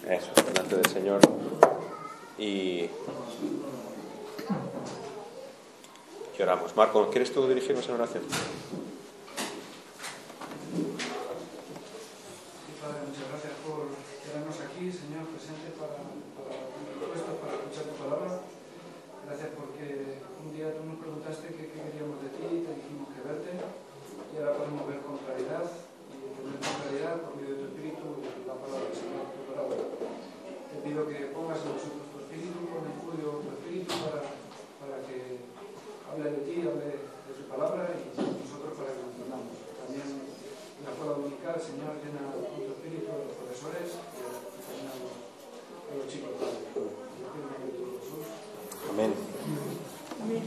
Eso, delante del Señor. Y oramos. Marco, ¿quieres tú dirigirnos en oración? Padre, muchas gracias por tenernos aquí, Señor, presente para escuchar tu palabra. Gracias porque un día tú nos preguntaste qué queríamos de ti y te dijimos que verte, y ahora podemos ver con claridad y entender con claridad por medio de tu Espíritu la palabra del Señor, tu palabra. Te pido que pongas en nosotros tu Espíritu, pon en fuego tu Espíritu para que hable de ti, hable de su palabra y nosotros para que lo entendamos. También la escuela dominical, Señor, llena con tu Espíritu a los profesores y también a los chicos. Amén. Amén.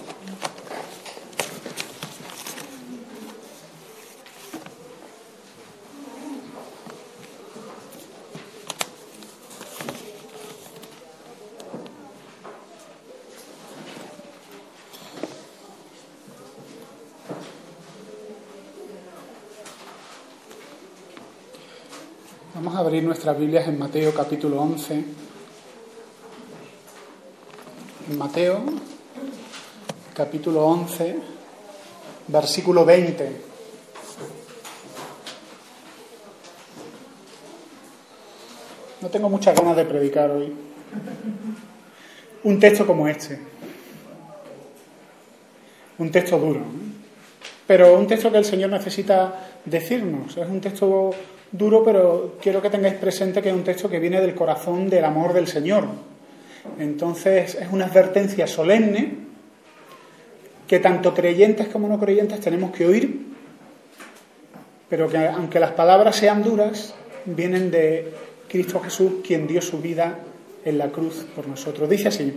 Vamos a abrir nuestras Biblias en Mateo capítulo 11. En Mateo capítulo 11, versículo 20. No tengo muchas ganas de predicar hoy. Un texto como este. Un texto duro, ¿no? Pero un texto que el Señor necesita decirnos. Es un texto duro, pero quiero que tengáis presente que es un texto que viene del corazón del amor del Señor. Entonces es una advertencia solemne que tanto creyentes como no creyentes tenemos que oír, pero que aunque las palabras sean duras, vienen de Cristo Jesús, quien dio su vida en la cruz por nosotros. Dice así: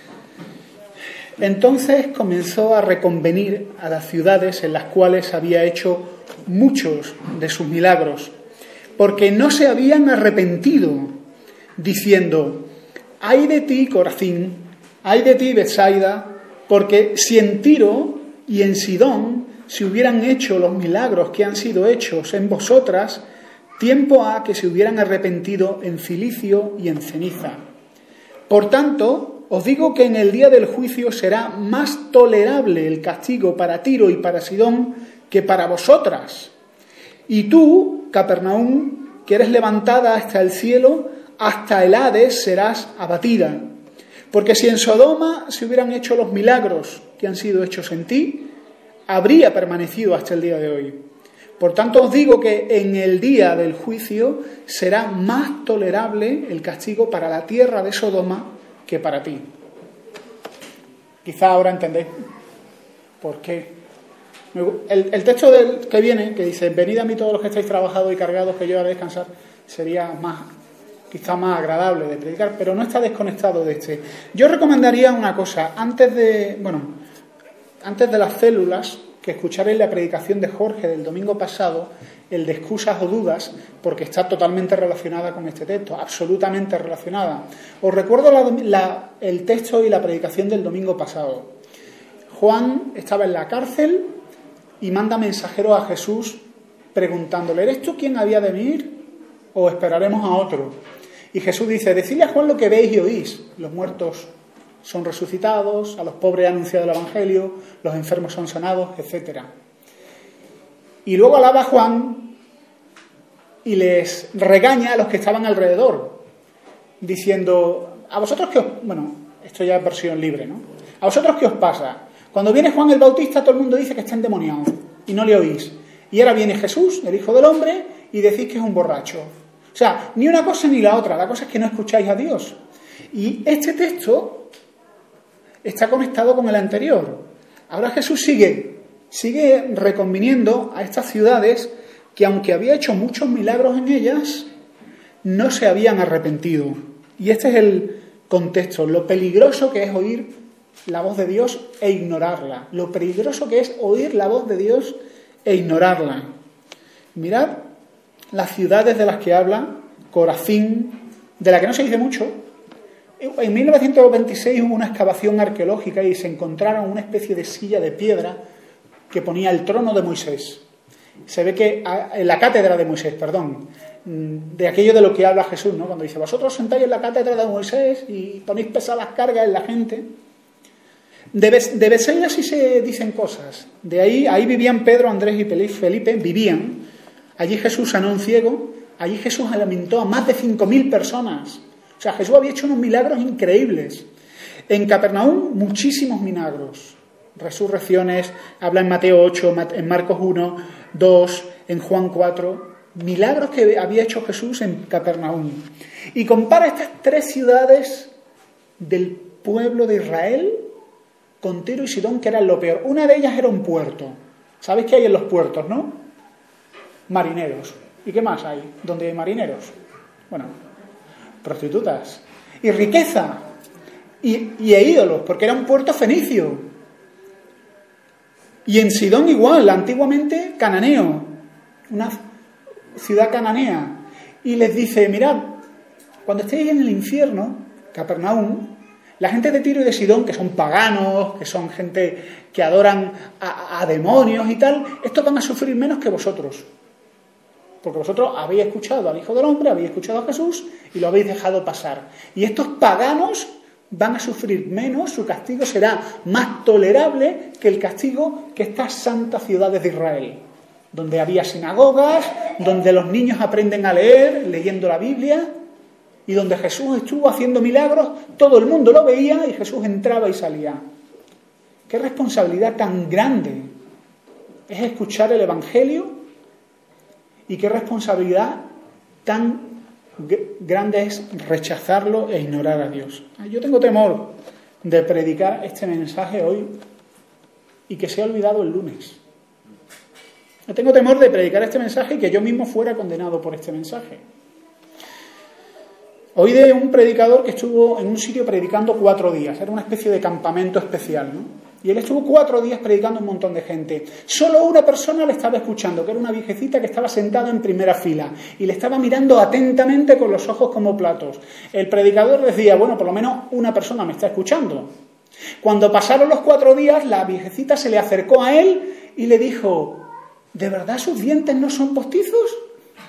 entonces comenzó a reconvenir a las ciudades en las cuales había hecho muchos de sus milagros, porque no se habían arrepentido, diciendo: ay de ti, Corazín, ay de ti, Betsaida, porque si en Tiro y en Sidón se hubieran hecho los milagros que han sido hechos en vosotras, tiempo ha que se hubieran arrepentido en cilicio y en ceniza. Por tanto, os digo que en el día del juicio será más tolerable el castigo para Tiro y para Sidón que para vosotras. Y tú, Capernaum, que eres levantada hasta el cielo, hasta el Hades serás abatida. Porque si en Sodoma se hubieran hecho los milagros que han sido hechos en ti, habría permanecido hasta el día de hoy. Por tanto os digo que en el día del juicio será más tolerable el castigo para la tierra de Sodoma que para ti. Quizá ahora entendéis por qué. El texto que viene, que dice: venid a mí todos los que estáis trabajados y cargados, que yo haré descansar, sería quizá más agradable de predicar, pero no está desconectado de este. Yo recomendaría una cosa: antes de las células, que escucharéis la predicación de Jorge del domingo pasado, el de excusas o dudas, porque está totalmente relacionada con este texto, absolutamente relacionada. Os recuerdo el texto y la predicación del domingo pasado. Juan estaba en la cárcel y manda mensajeros a Jesús preguntándole: ¿eres tú quien había de venir o esperaremos a otro? Y Jesús dice: decidle a Juan lo que veis y oís. Los muertos son resucitados, a los pobres anunciado el Evangelio, los enfermos son sanados, etc. Y luego alaba a Juan y les regaña a los que estaban alrededor, diciendo: a vosotros qué os... Bueno, esto ya es versión libre, ¿no? ¿A vosotros qué os pasa? Cuando viene Juan el Bautista, todo el mundo dice que está endemoniado y no le oís. Y ahora viene Jesús, el Hijo del Hombre, y decís que es un borracho. O sea, ni una cosa ni la otra. La cosa es que no escucháis a Dios. Y este texto está conectado con el anterior. Ahora Jesús sigue reconviniendo a estas ciudades que, aunque había hecho muchos milagros en ellas, no se habían arrepentido. Y este es el contexto: lo peligroso que es oír la voz de Dios e ignorarla. Lo peligroso que es oír la voz de Dios e ignorarla. Mirad las ciudades de las que habla Corazín, de la que no se dice mucho. En 1926 hubo una excavación arqueológica y se encontraron una especie de silla de piedra que ponía el trono de Moisés. Se ve que en la cátedra de Moisés, perdón, de aquello de lo que habla Jesús, ¿no? Cuando dice, vosotros sentáis en la cátedra de Moisés y ponéis pesadas cargas en la gente. De Bethsaida sí se dicen cosas. De ahí vivían Pedro, Andrés y Felipe, vivían. Allí Jesús sanó a un ciego, allí Jesús alimentó a más de 5.000 personas. O sea, Jesús había hecho unos milagros increíbles. En Capernaum, muchísimos milagros. Resurrecciones, habla en Mateo 8, en Marcos 1, 2, en Juan 4. Milagros que había hecho Jesús en Capernaum. Y compara estas 3 ciudades del pueblo de Israel con Tiro y Sidón, que eran lo peor. Una de ellas era un puerto. ¿Sabéis qué hay en los puertos, no? Marineros. ¿Y qué más hay donde hay marineros? Bueno, prostitutas. Y riqueza. Y ídolos, porque era un puerto fenicio. Y en Sidón igual, antiguamente cananeo. Una ciudad cananea. Y les dice, mirad, cuando estéis en el infierno, Capernaum, la gente de Tiro y de Sidón, que son paganos, que son gente que adoran a demonios y tal, estos van a sufrir menos que vosotros. Porque vosotros habéis escuchado al Hijo del Hombre, habéis escuchado a Jesús y lo habéis dejado pasar. Y estos paganos van a sufrir menos, su castigo será más tolerable que el castigo que estas santas ciudades de Israel, donde había sinagogas, donde los niños aprenden a leer, leyendo la Biblia, y donde Jesús estuvo haciendo milagros, todo el mundo lo veía y Jesús entraba y salía. ¡Qué responsabilidad tan grande es escuchar el Evangelio! Y qué responsabilidad tan grande es rechazarlo e ignorar a Dios. Yo tengo temor de predicar este mensaje hoy y que sea olvidado el lunes. Yo tengo temor de predicar este mensaje y que yo mismo fuera condenado por este mensaje. Oí de un predicador que estuvo en un sitio predicando 4 días. Era una especie de campamento especial, ¿no? Y él estuvo 4 días predicando a un montón de gente. Solo una persona le estaba escuchando, que era una viejecita que estaba sentada en primera fila y le estaba mirando atentamente con los ojos como platos. El predicador decía, bueno, por lo menos una persona me está escuchando. Cuando pasaron los 4 días, la viejecita se le acercó a él y le dijo, ¿de verdad sus dientes no son postizos?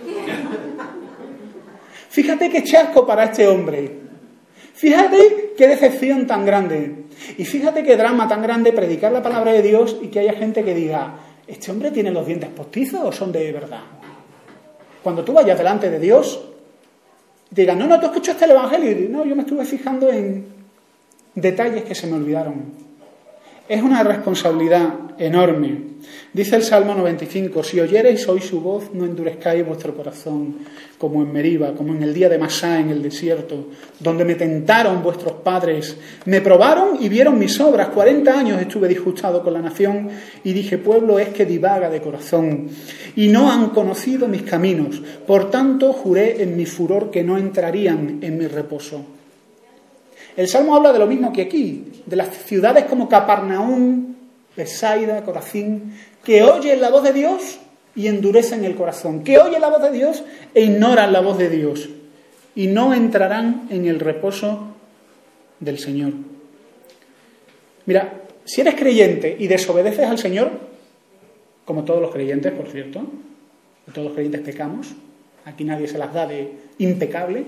Fíjate qué chasco para este hombre. Fíjate qué decepción tan grande. Y fíjate qué drama tan grande predicar la palabra de Dios y que haya gente que diga, ¿este hombre tiene los dientes postizos o son de verdad? Cuando tú vayas delante de Dios, te digan, no, tú escuchaste el Evangelio. Y no, yo me estuve fijando en detalles que se me olvidaron. Es una responsabilidad enorme. Dice el Salmo 95, si oyereis hoy su voz, no endurezcáis vuestro corazón, como en Meriba, como en el día de Masá en el desierto, donde me tentaron vuestros padres, me probaron y vieron mis obras. 40 años estuve disgustado con la nación y dije, pueblo es que divaga de corazón, y no han conocido mis caminos. Por tanto, juré en mi furor que no entrarían en mi reposo. El Salmo habla de lo mismo que aquí, de las ciudades como Capernaum, Bethsaida, Corazín, que oyen la voz de Dios y endurecen el corazón, que oyen la voz de Dios e ignoran la voz de Dios y no entrarán en el reposo del Señor. Mira, si eres creyente y desobedeces al Señor, como todos los creyentes, por cierto, todos los creyentes pecamos, aquí nadie se las da de impecable,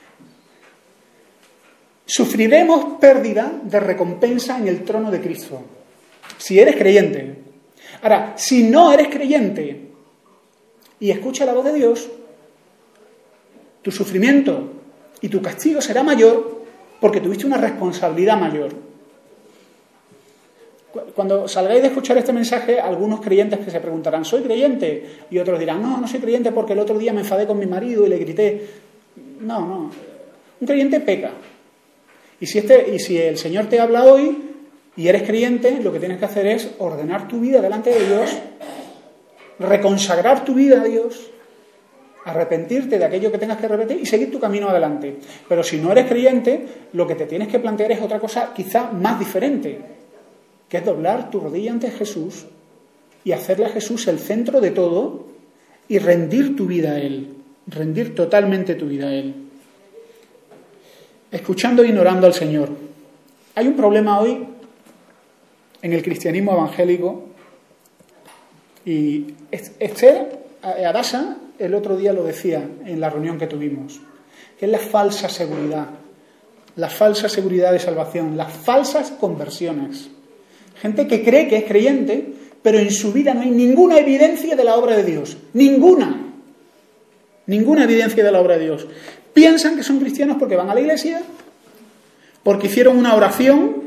sufriremos pérdida de recompensa en el trono de Cristo. Si eres creyente. Ahora, si no eres creyente y escucha la voz de Dios, tu sufrimiento y tu castigo será mayor porque tuviste una responsabilidad mayor. Cuando salgáis de escuchar este mensaje, algunos creyentes que se preguntarán, ¿soy creyente? Y otros dirán, no soy creyente porque el otro día me enfadé con mi marido y le grité. No. Un creyente peca. Y si el Señor te habla hoy y eres creyente, lo que tienes que hacer es ordenar tu vida delante de Dios, reconsagrar tu vida a Dios, arrepentirte de aquello que tengas que arrepentir y seguir tu camino adelante. Pero si no eres creyente, lo que te tienes que plantear es otra cosa quizá más diferente, que es doblar tu rodilla ante Jesús y hacerle a Jesús el centro de todo y rendir tu vida a Él, rendir totalmente tu vida a Él. Escuchando e ignorando al Señor. Hay un problema hoy en el cristianismo evangélico Y Esther Adasa el otro día lo decía en la reunión que tuvimos, que es la falsa seguridad de salvación, las falsas conversiones. Gente que cree que es creyente, pero en su vida no hay ninguna evidencia de la obra de Dios. Ninguna evidencia de la obra de Dios. Piensan que son cristianos porque van a la iglesia, porque hicieron una oración,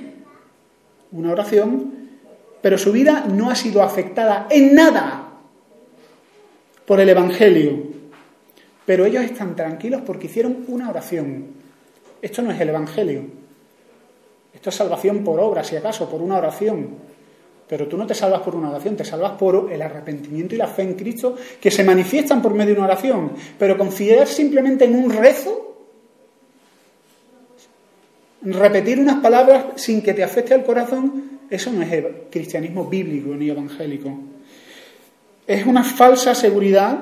pero su vida no ha sido afectada en nada por el Evangelio. Pero ellos están tranquilos porque hicieron una oración. Esto no es el Evangelio. Esto es salvación por obra, si acaso, por una oración. Pero tú no te salvas por una oración, te salvas por el arrepentimiento y la fe en Cristo, que se manifiestan por medio de una oración. Pero confiar simplemente en un rezo, repetir unas palabras sin que te afecte al corazón, eso no es el cristianismo bíblico ni evangélico. Es una falsa seguridad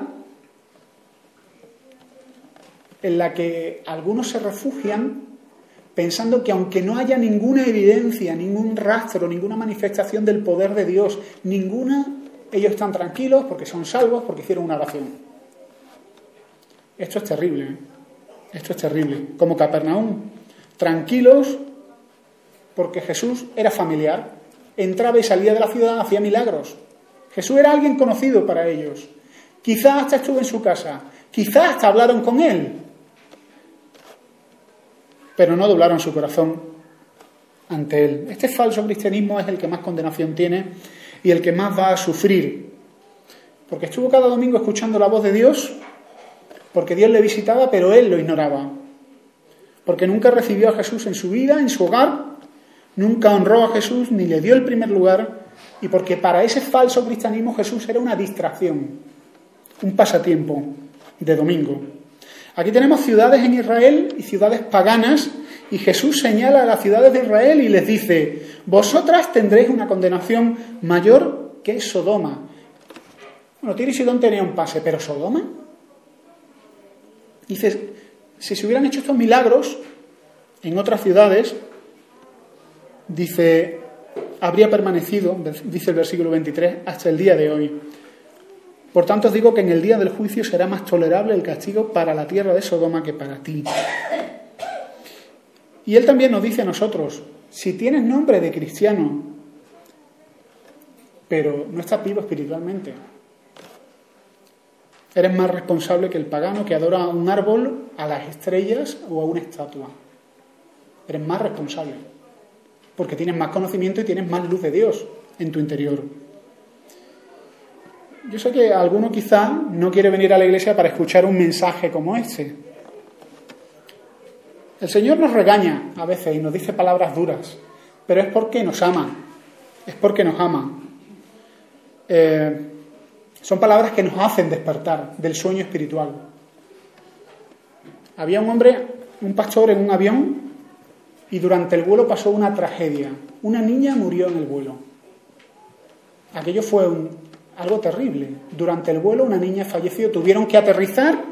en la que algunos se refugian pensando que aunque no haya ninguna evidencia, ningún rastro, ninguna manifestación del poder de Dios, ellos están tranquilos porque son salvos, porque hicieron una oración. Esto es terrible, ¿eh? Esto es terrible. Como Capernaum, tranquilos porque Jesús era familiar, entraba y salía de la ciudad, hacía milagros. Jesús era alguien conocido para ellos. Quizás hasta estuvo en su casa, quizás hasta hablaron con él, pero no doblaron su corazón ante él. Este falso cristianismo es el que más condenación tiene y el que más va a sufrir, porque estuvo cada domingo escuchando la voz de Dios, porque Dios le visitaba, pero él lo ignoraba, porque nunca recibió a Jesús en su vida, en su hogar, nunca honró a Jesús ni le dio el primer lugar, y porque para ese falso cristianismo Jesús era una distracción, un pasatiempo de domingo. Aquí tenemos ciudades en Israel y ciudades paganas, y Jesús señala a las ciudades de Israel y les dice: vosotras tendréis una condenación mayor que Sodoma. Bueno, Tiro y Sidón tenía un pase, pero ¿Sodoma? Dice, si se hubieran hecho estos milagros en otras ciudades, dice, habría permanecido, dice el versículo 23, hasta el día de hoy. Por tanto os digo que en el día del juicio será más tolerable el castigo para la tierra de Sodoma que para ti. Y él también nos dice a nosotros, si tienes nombre de cristiano, pero no estás vivo espiritualmente, eres más responsable que el pagano que adora a un árbol, a las estrellas o a una estatua. Eres más responsable, porque tienes más conocimiento y tienes más luz de Dios en tu interior. Yo sé que alguno quizá no quiere venir a la iglesia para escuchar un mensaje como este. El Señor nos regaña a veces y nos dice palabras duras, pero es porque nos ama. Es porque nos ama. Son palabras que nos hacen despertar del sueño espiritual. Había un pastor en un avión, y durante el vuelo pasó una tragedia. Una niña murió en el vuelo. Aquello fue algo terrible. Durante el vuelo una niña falleció. Tuvieron que aterrizar.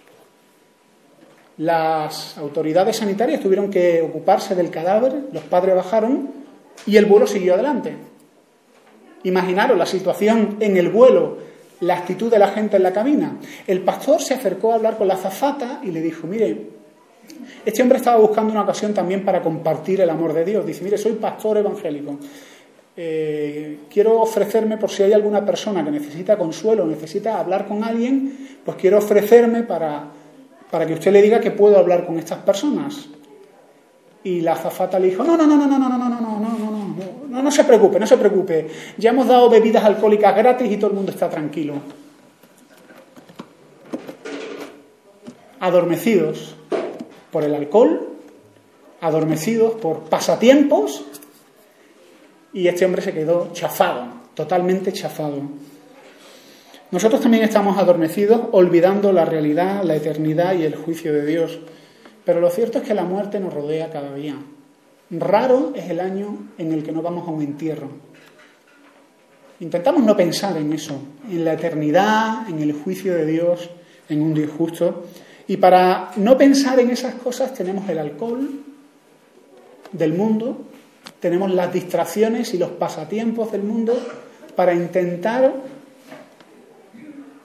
Las autoridades sanitarias tuvieron que ocuparse del cadáver. Los padres bajaron y el vuelo siguió adelante. Imaginaros la situación en el vuelo, la actitud de la gente en la cabina. El pastor se acercó a hablar con la azafata y le dijo: mire, este hombre estaba buscando una ocasión también para compartir el amor de Dios. Dice: mire, soy pastor evangélico. Quiero ofrecerme, por si hay alguna persona que necesita consuelo, necesita hablar con alguien, pues quiero ofrecerme para que usted le diga que puedo hablar con estas personas. Y la azafata le dijo: no se preocupe. Ya hemos dado bebidas alcohólicas gratis y todo el mundo está tranquilo. Adormecidos por el alcohol, adormecidos por pasatiempos, y este hombre se quedó chafado, totalmente chafado. Nosotros también estamos adormecidos, olvidando la realidad, la eternidad y el juicio de Dios. Pero lo cierto es que la muerte nos rodea cada día. Raro es el año en el que no vamos a un entierro. Intentamos no pensar en eso, en la eternidad, en el juicio de Dios, en un Dios justo. Y para no pensar en esas cosas tenemos el alcohol del mundo, tenemos las distracciones y los pasatiempos del mundo para intentar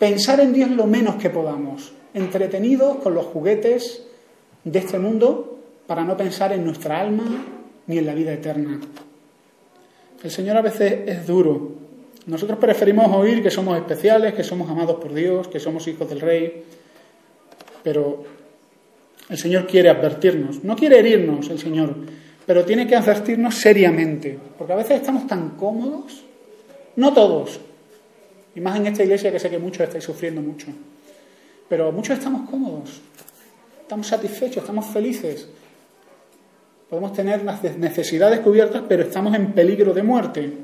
pensar en Dios lo menos que podamos, entretenidos con los juguetes de este mundo para no pensar en nuestra alma ni en la vida eterna. El Señor a veces es duro. Nosotros preferimos oír que somos especiales, que somos amados por Dios, que somos hijos del Rey, pero el Señor quiere advertirnos. No quiere herirnos el Señor, pero tiene que advertirnos seriamente, porque a veces estamos tan cómodos, no todos, y más en esta iglesia que sé que muchos estáis sufriendo mucho, pero muchos estamos cómodos, estamos satisfechos, estamos felices, podemos tener las necesidades cubiertas, pero estamos en peligro de muerte.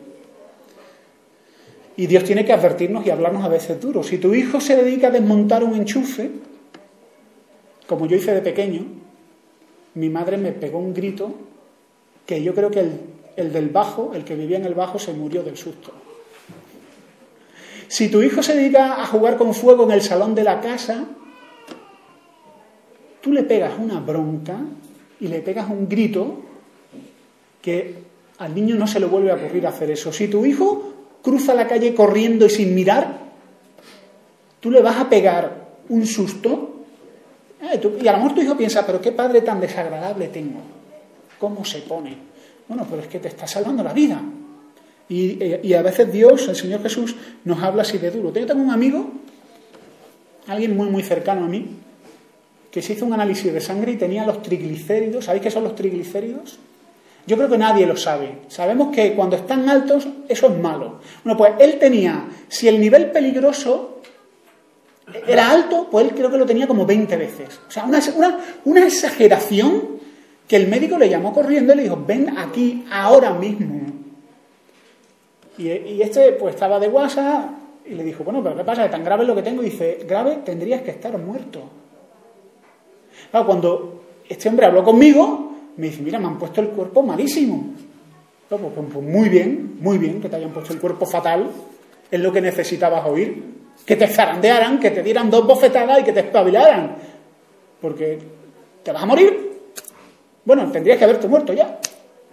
Y Dios tiene que advertirnos y hablarnos a veces duro. Si tu hijo se dedica a desmontar un enchufe, como yo hice de pequeño, mi madre me pegó un grito que yo creo que el del bajo, el que vivía en el bajo, se murió del susto. Si tu hijo se dedica a jugar con fuego en el salón de la casa, tú le pegas una bronca y le pegas un grito que al niño no se le vuelve a ocurrir hacer eso. Si tu hijo cruza la calle corriendo y sin mirar, tú le vas a pegar un susto. Y a lo mejor tu hijo piensa, pero qué padre tan desagradable tengo. ¿Cómo se pone? Bueno, pero es que te está salvando la vida. Y a veces Dios, el Señor Jesús, nos habla así de duro. Yo tengo un amigo, alguien muy, muy cercano a mí, que se hizo un análisis de sangre y tenía los triglicéridos. ¿Sabéis qué son los triglicéridos? Yo creo que nadie lo sabe. Sabemos que cuando están altos, eso es malo. Bueno, pues él tenía, si el nivel peligroso era alto, pues él creo que lo tenía como 20 veces. O sea, una exageración que el médico le llamó corriendo y le dijo, ven aquí ahora mismo. Y este pues estaba de WhatsApp y le dijo, bueno, pero ¿qué pasa? ¿Es tan grave lo que tengo? Y dice, grave, tendrías que estar muerto. Claro, cuando este hombre habló conmigo, me dice, mira, me han puesto el cuerpo malísimo. Pues muy bien que te hayan puesto el cuerpo fatal, es lo que necesitabas oír. Que te zarandearan, que te dieran 2 bofetadas y que te espabilaran. Porque te vas a morir. Bueno, tendrías que haberte muerto ya.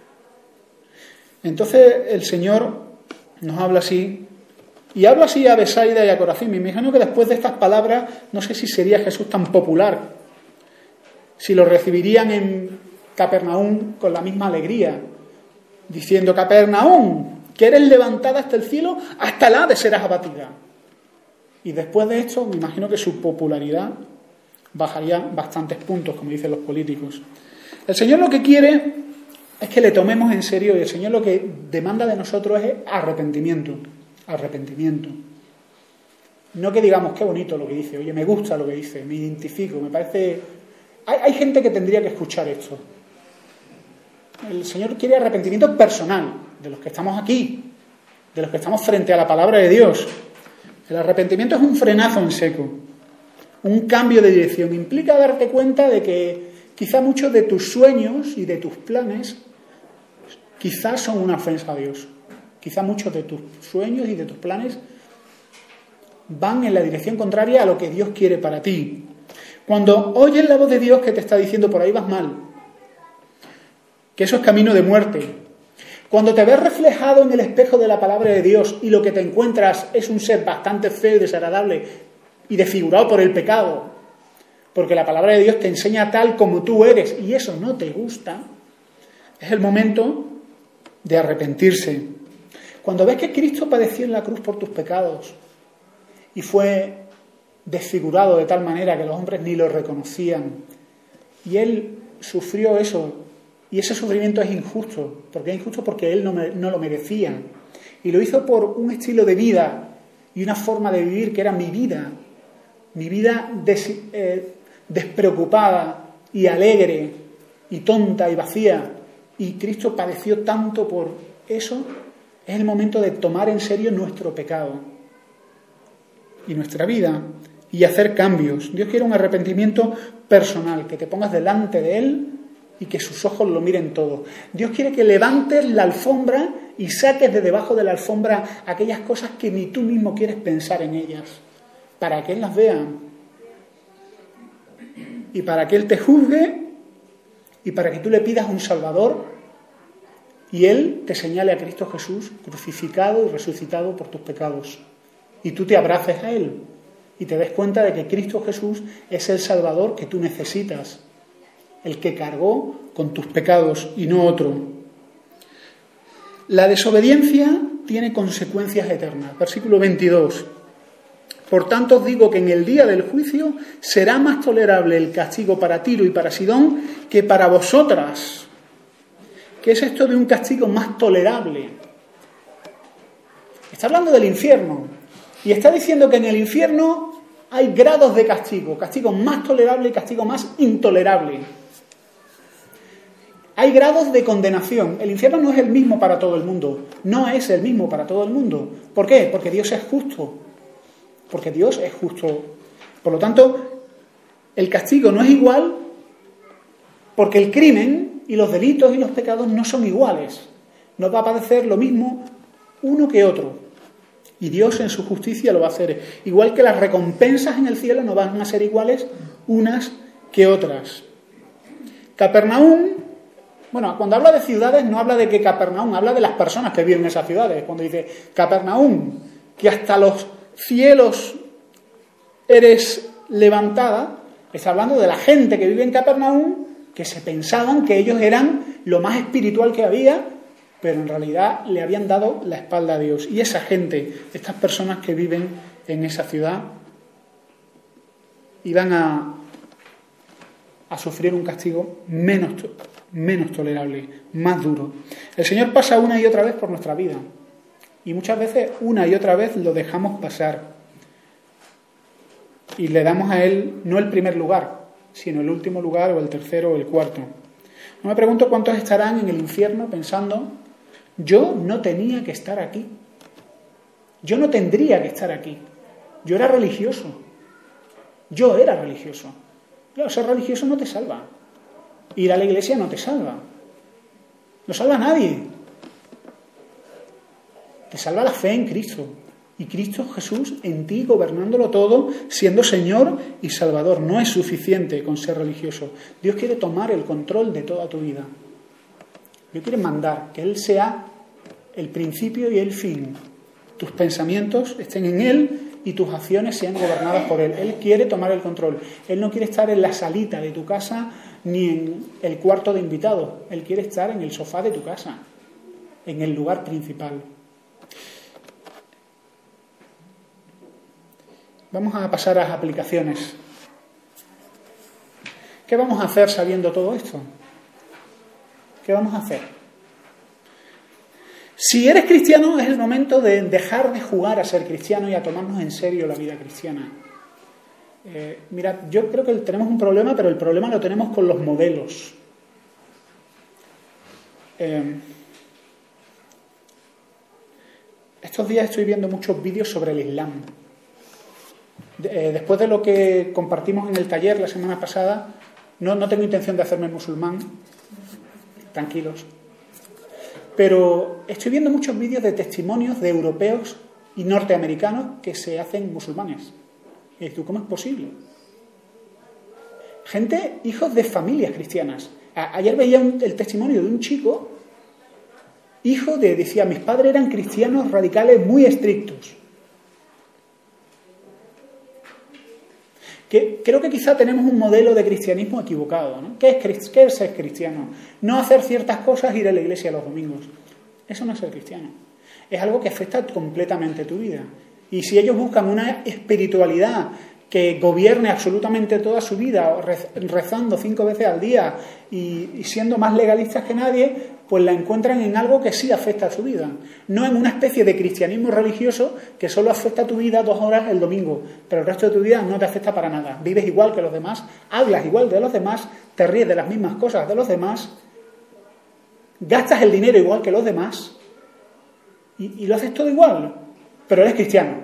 Entonces el Señor nos habla así, y habla así a Besaida y a Corazín. Me imagino que después de estas palabras, no sé si sería Jesús tan popular, si lo recibirían en Capernaum con la misma alegría, diciendo, Capernaum, que eres levantada hasta el cielo, hasta el Hades serás abatida. Y después de esto, me imagino que su popularidad bajaría bastantes puntos, como dicen los políticos. El Señor lo que quiere es que le tomemos en serio, y el Señor lo que demanda de nosotros es arrepentimiento. Arrepentimiento. No que digamos, qué bonito lo que dice, oye, me gusta lo que dice, me identifico, me parece... Hay gente que tendría que escuchar esto. El Señor quiere arrepentimiento personal, de los que estamos aquí, de los que estamos frente a la palabra de Dios. El arrepentimiento es un frenazo en seco, un cambio de dirección. Implica darte cuenta de que quizá muchos de tus sueños y de tus planes quizás son una ofensa a Dios. Quizá muchos de tus sueños y de tus planes van en la dirección contraria a lo que Dios quiere para ti. Cuando oyes la voz de Dios que te está diciendo por ahí vas mal, que eso es camino de muerte. Cuando te ves reflejado en el espejo de la palabra de Dios y lo que te encuentras es un ser bastante feo y desagradable y desfigurado por el pecado, porque la palabra de Dios te enseña tal como tú eres y eso no te gusta, es el momento de arrepentirse. Cuando ves que Cristo padeció en la cruz por tus pecados y fue desfigurado de tal manera que los hombres ni lo reconocían, y Él sufrió eso, y ese sufrimiento es injusto, porque es injusto porque Él no lo merecía, y lo hizo por un estilo de vida y una forma de vivir que era mi vida despreocupada y alegre y tonta y vacía, y Cristo padeció tanto por eso. Es el momento de tomar en serio nuestro pecado y nuestra vida y hacer cambios. Dios quiere un arrepentimiento personal, que te pongas delante de Él y que sus ojos lo miren todo. Dios quiere que levantes la alfombra y saques de debajo de la alfombra aquellas cosas que ni tú mismo quieres pensar en ellas, para que Él las vea y para que Él te juzgue y para que tú le pidas un Salvador y Él te señale a Cristo Jesús crucificado y resucitado por tus pecados y tú te abraces a Él y te des cuenta de que Cristo Jesús es el Salvador que tú necesitas, el que cargó con tus pecados y no otro. La desobediencia tiene consecuencias eternas. Versículo 22. Por tanto os digo que en el día del juicio será más tolerable el castigo para Tiro y para Sidón que para vosotras. ¿Qué es esto de un castigo más tolerable? Está hablando del infierno y está diciendo que en el infierno hay grados de castigo, castigo más tolerable y castigo más intolerable. Hay grados de condenación. El infierno no es el mismo para todo el mundo. No es el mismo para todo el mundo. ¿Por qué? Porque Dios es justo. Porque Dios es justo. Por lo tanto, el castigo no es igual porque el crimen y los delitos y los pecados no son iguales. No va a padecer lo mismo uno que otro. Y Dios en su justicia lo va a hacer. Igual que las recompensas en el cielo no van a ser iguales unas que otras. Capernaum, bueno, cuando habla de ciudades no habla de que Capernaum, habla de las personas que viven en esas ciudades. Cuando dice Capernaum, que hasta los cielos eres levantada, está hablando de la gente que vive en Capernaum, que se pensaban que ellos eran lo más espiritual que había, pero en realidad le habían dado la espalda a Dios. Y esa gente, estas personas que viven en esa ciudad, iban a sufrir un castigo menos tolerable, más duro. El Señor pasa una y otra vez por nuestra vida. Y muchas veces, una y otra vez, lo dejamos pasar. Y le damos a Él no el primer lugar, sino el último lugar, o el tercero, o el cuarto. No me pregunto cuántos estarán en el infierno pensando, yo no tenía que estar aquí. Yo no tendría que estar aquí. Yo era religioso. Yo era religioso. Claro, ser religioso no te salva. Ir a la iglesia no te salva. No salva a nadie. Te salva la fe en Cristo. Y Cristo Jesús en ti, gobernándolo todo, siendo Señor y Salvador. No es suficiente con ser religioso. Dios quiere tomar el control de toda tu vida. Dios quiere mandar, que Él sea el principio y el fin. Tus pensamientos estén en Él y tus acciones sean gobernadas por Él. Él quiere tomar el control. Él no quiere estar en la salita de tu casa ni en el cuarto de invitados. Él quiere estar en el sofá de tu casa, en el lugar principal. Vamos a pasar a las aplicaciones. ¿Qué vamos a hacer sabiendo todo esto? ¿Qué vamos a hacer? Si eres cristiano, es el momento de dejar de jugar a ser cristiano y a tomarnos en serio la vida cristiana. Mirad, yo creo que tenemos un problema, pero el problema lo tenemos con los modelos. Estos días estoy viendo muchos vídeos sobre el Islam. Después de lo que compartimos en el taller la semana pasada, no tengo intención de hacerme musulmán, tranquilos, pero estoy viendo muchos vídeos de testimonios de europeos y norteamericanos que se hacen musulmanes. Y dices tú, ¿cómo es posible? Gente, hijos de familias cristianas. Ayer veía el testimonio de un chico, decía, mis padres eran cristianos radicales muy estrictos. Que creo que quizá tenemos un modelo de cristianismo equivocado, ¿no? ¿Qué es ser cristiano? No hacer ciertas cosas, ir a la iglesia los domingos. Eso no es ser cristiano. Es algo que afecta completamente tu vida. Y si ellos buscan una espiritualidad que gobierne absolutamente toda su vida, rezando 5 veces al día y siendo más legalistas que nadie, pues la encuentran en algo que sí afecta a su vida. No en una especie de cristianismo religioso que solo afecta a tu vida 2 horas el domingo, pero el resto de tu vida no te afecta para nada. Vives igual que los demás, hablas igual de los demás, te ríes de las mismas cosas de los demás, gastas el dinero igual que los demás y lo haces todo igual, pero eres cristiano.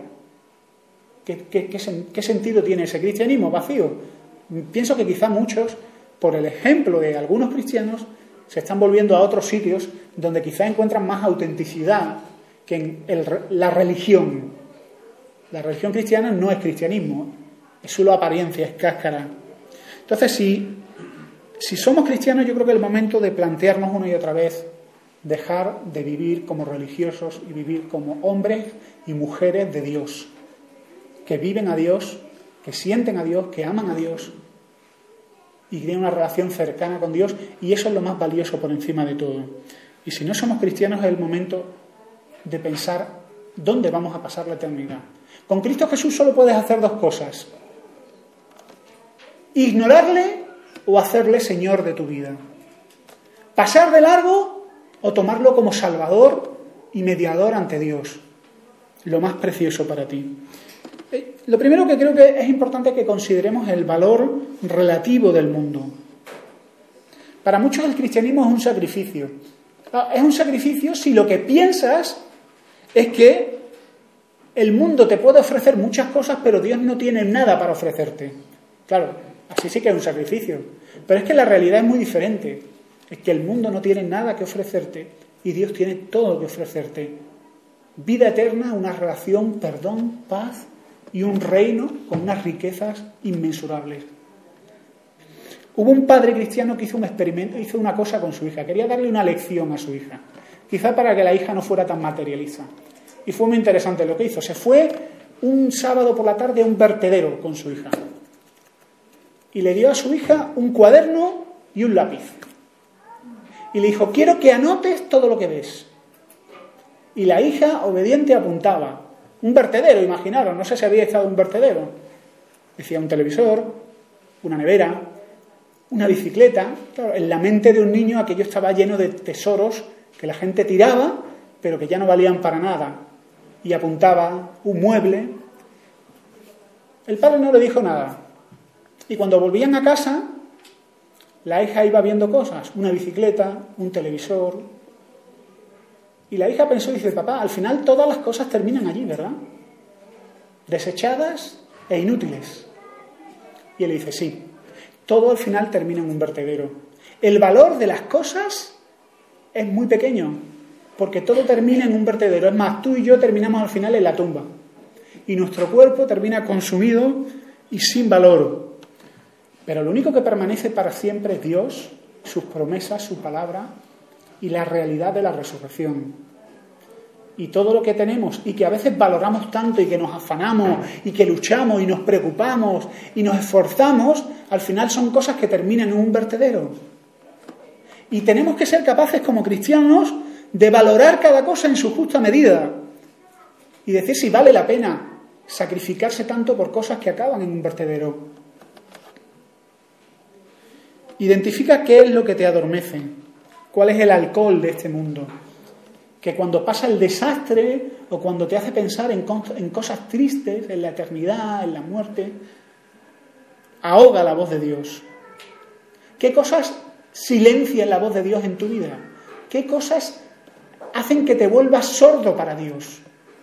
¿Qué sentido tiene ese cristianismo vacío? Pienso que quizá muchos, por el ejemplo de algunos cristianos, se están volviendo a otros sitios donde quizá encuentran más autenticidad que en la religión. La religión cristiana no es cristianismo, es solo apariencia, es cáscara. Entonces, si somos cristianos, yo creo que es el momento de plantearnos una y otra vez dejar de vivir como religiosos y vivir como hombres y mujeres de Dios. que viven a Dios, que sienten a Dios, que aman a Dios y tienen una relación cercana con Dios, y eso es lo más valioso por encima de todo. Y si no somos cristianos, es el momento de pensar dónde vamos a pasar la eternidad. Con Cristo Jesús solo puedes hacer dos cosas: ignorarle o hacerle Señor de tu vida. Pasar de largo o tomarlo como Salvador y mediador ante Dios. Lo más precioso para ti. Lo primero que creo que es importante que consideremos el valor relativo del mundo. Para muchos el cristianismo es un sacrificio. Es un sacrificio si lo que piensas es que el mundo te puede ofrecer muchas cosas, pero Dios no tiene nada para ofrecerte. Claro, así sí que es un sacrificio. Pero es que la realidad es muy diferente. Es que el mundo no tiene nada que ofrecerte y Dios tiene todo que ofrecerte. Vida eterna, una relación, perdón, paz y un reino con unas riquezas inmensurables. Hubo un padre cristiano que hizo un experimento, hizo una cosa con su hija. Quería darle una lección a su hija, quizá para que la hija no fuera tan materialista. Y fue muy interesante lo que hizo. Se fue un sábado por la tarde a un vertedero con su hija. Y le dio a su hija un cuaderno y un lápiz. Y le dijo: quiero que anotes todo lo que ves. Y la hija, obediente, apuntaba. Un vertedero, imaginaros, no sé si había estado en un vertedero. Decía un televisor, una nevera, una bicicleta. Claro, en la mente de un niño aquello estaba lleno de tesoros que la gente tiraba, pero que ya no valían para nada. Y apuntaba un mueble. El padre no le dijo nada. Y cuando volvían a casa, la hija iba viendo cosas, una bicicleta, un televisor. Y la hija pensó y dice: papá, al final todas las cosas terminan allí, ¿verdad? Desechadas e inútiles. Y él le dice: sí, todo al final termina en un vertedero. El valor de las cosas es muy pequeño, porque todo termina en un vertedero. Es más, tú y yo terminamos al final en la tumba. Y nuestro cuerpo termina consumido y sin valor. Pero lo único que permanece para siempre es Dios, sus promesas, su palabra y la realidad de la resurrección. Y todo lo que tenemos y que a veces valoramos tanto y que nos afanamos y que luchamos y nos preocupamos y nos esforzamos, al final son cosas que terminan en un vertedero. Y tenemos que ser capaces como cristianos de valorar cada cosa en su justa medida y decir si vale la pena sacrificarse tanto por cosas que acaban en un vertedero. Identifica qué es lo que te adormece, cuál es el alcohol de este mundo, que cuando pasa el desastre o cuando te hace pensar en cosas tristes, en la eternidad, en la muerte, ahoga la voz de Dios. ¿Qué cosas silencian la voz de Dios en tu vida? ¿Qué cosas hacen que te vuelvas sordo para Dios?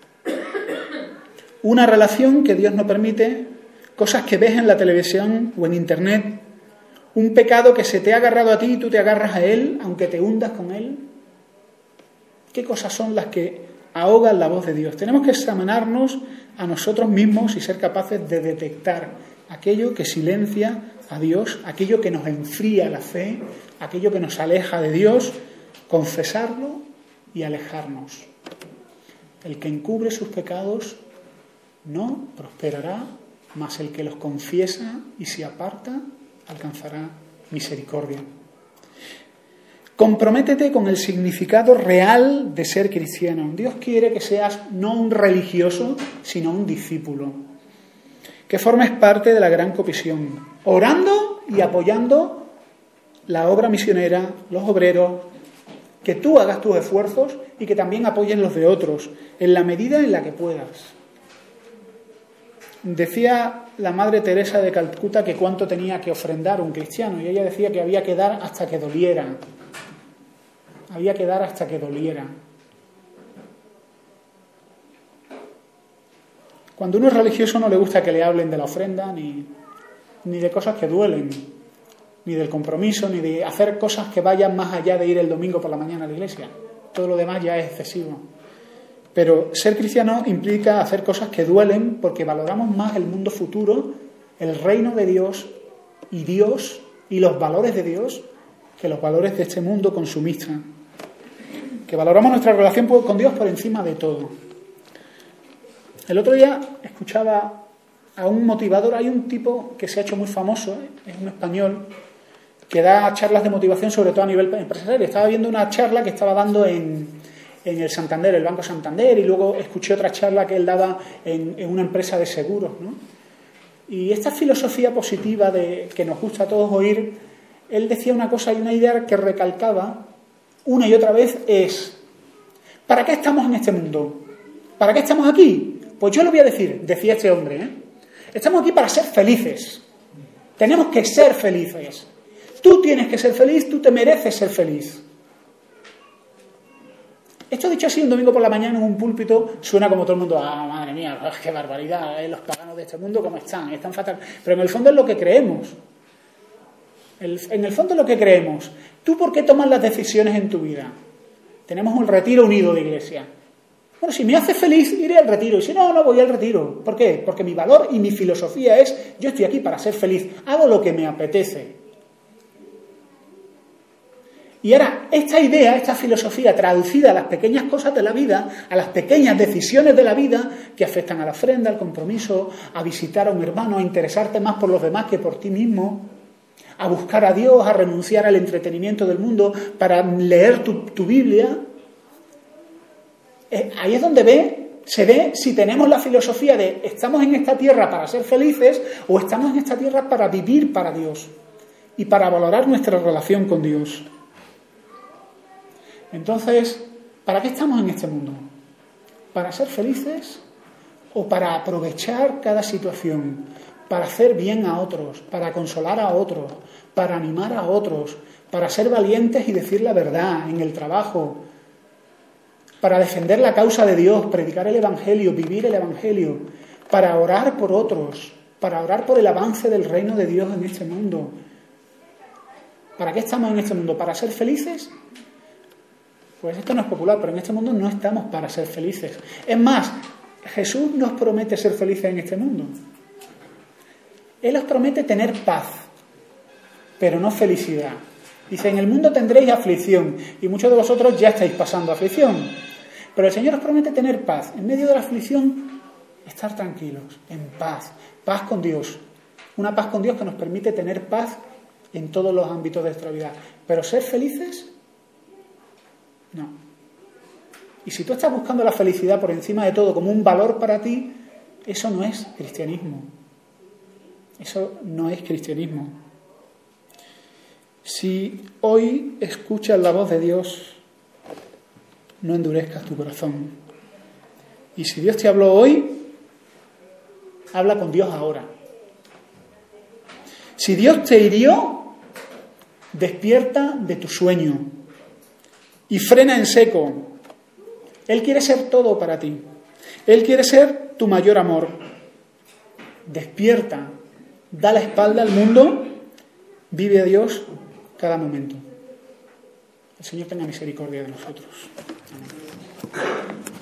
Una relación que Dios no permite, cosas que ves en la televisión o en internet, un pecado que se te ha agarrado a ti y tú te agarras a él, aunque te hundas con él. ¿Qué cosas son las que ahogan la voz de Dios? Tenemos que examinarnos a nosotros mismos y ser capaces de detectar aquello que silencia a Dios, aquello que nos enfría la fe, aquello que nos aleja de Dios, confesarlo y alejarnos. El que encubre sus pecados no prosperará, mas el que los confiesa y se aparta alcanzará misericordia. Comprométete con el significado real de ser cristiano. Dios quiere que seas no un religioso, sino un discípulo. Que formes parte de la gran comisión, orando y apoyando la obra misionera, los obreros, que tú hagas tus esfuerzos y que también apoyes los de otros, en la medida en la que puedas. Decía la Madre Teresa de Calcuta que cuánto tenía que ofrendar un cristiano, y ella decía que había que dar hasta que doliera. Había que dar hasta que doliera. Cuando uno es religioso no le gusta que le hablen de la ofrenda, ni de cosas que duelen, ni del compromiso, ni de hacer cosas que vayan más allá de ir el domingo por la mañana a la iglesia. Todo lo demás ya es excesivo. Pero ser cristiano implica hacer cosas que duelen porque valoramos más el mundo futuro, el reino de Dios y los valores de Dios que los valores de este mundo consumista. Que valoramos nuestra relación con Dios por encima de todo. El otro día escuchaba a un motivador. Hay un tipo que se ha hecho muy famoso, es un español, que da charlas de motivación, sobre todo a nivel empresarial. Estaba viendo una charla que estaba dando en el Santander, el Banco Santander, y luego escuché otra charla que él daba en una empresa de seguros, ¿no? Y esta filosofía positiva que nos gusta a todos oír, él decía una cosa y una idea que recalcaba una y otra vez es: ¿para qué estamos en este mundo? ¿Para qué estamos aquí? Pues yo lo voy a decir, decía este hombre, estamos aquí para ser felices. Tenemos que ser felices. Tú tienes que ser feliz, tú te mereces ser feliz. Esto dicho así un domingo por la mañana en un púlpito suena como todo el mundo: ¡ah, madre mía, qué barbaridad! Los paganos de este mundo, ¿cómo están? Están fatal. Pero en el fondo es lo que creemos. En el fondo es lo que creemos. ¿Tú por qué tomas las decisiones en tu vida? Tenemos un retiro unido de iglesia. Bueno, si me hace feliz, iré al retiro. Y si no, no voy al retiro. ¿Por qué? Porque mi valor y mi filosofía es: yo estoy aquí para ser feliz. Hago lo que me apetece. Y ahora, esta idea, esta filosofía traducida a las pequeñas cosas de la vida, a las pequeñas decisiones de la vida que afectan a la ofrenda, al compromiso, a visitar a un hermano, a interesarte más por los demás que por ti mismo, a buscar a Dios, a renunciar al entretenimiento del mundo para leer tu Biblia. Ahí es donde se ve si tenemos la filosofía de estamos en esta tierra para ser felices o estamos en esta tierra para vivir para Dios y para valorar nuestra relación con Dios. Entonces, ¿para qué estamos en este mundo? ¿Para ser felices o para aprovechar cada situación, para hacer bien a otros, para consolar a otros, para animar a otros, para ser valientes y decir la verdad en el trabajo, para defender la causa de Dios, predicar el Evangelio, vivir el Evangelio, para orar por otros, para orar por el avance del reino de Dios en este mundo? ¿Para qué estamos en este mundo? ¿Para ser felices? Pues esto no es popular, pero en este mundo no estamos para ser felices. Es más, Jesús nos promete ser felices en este mundo. Él os promete tener paz, pero no felicidad. Dice: en el mundo tendréis aflicción, y muchos de vosotros ya estáis pasando aflicción. Pero el Señor os promete tener paz. En medio de la aflicción, estar tranquilos, en paz. Paz con Dios. Una paz con Dios que nos permite tener paz en todos los ámbitos de nuestra vida. Pero ser felices, no. Y si tú estás buscando la felicidad por encima de todo como un valor para ti, eso no es cristianismo. Eso no es cristianismo. Si hoy escuchas la voz de Dios, no endurezcas tu corazón. Y si Dios te habló hoy, habla con Dios ahora. Si Dios te hirió, despierta de tu sueño y frena en seco. Él quiere ser todo para ti. Él quiere ser tu mayor amor. Despierta, da la espalda al mundo, vive a Dios cada momento. El Señor tenga misericordia de nosotros. Amén.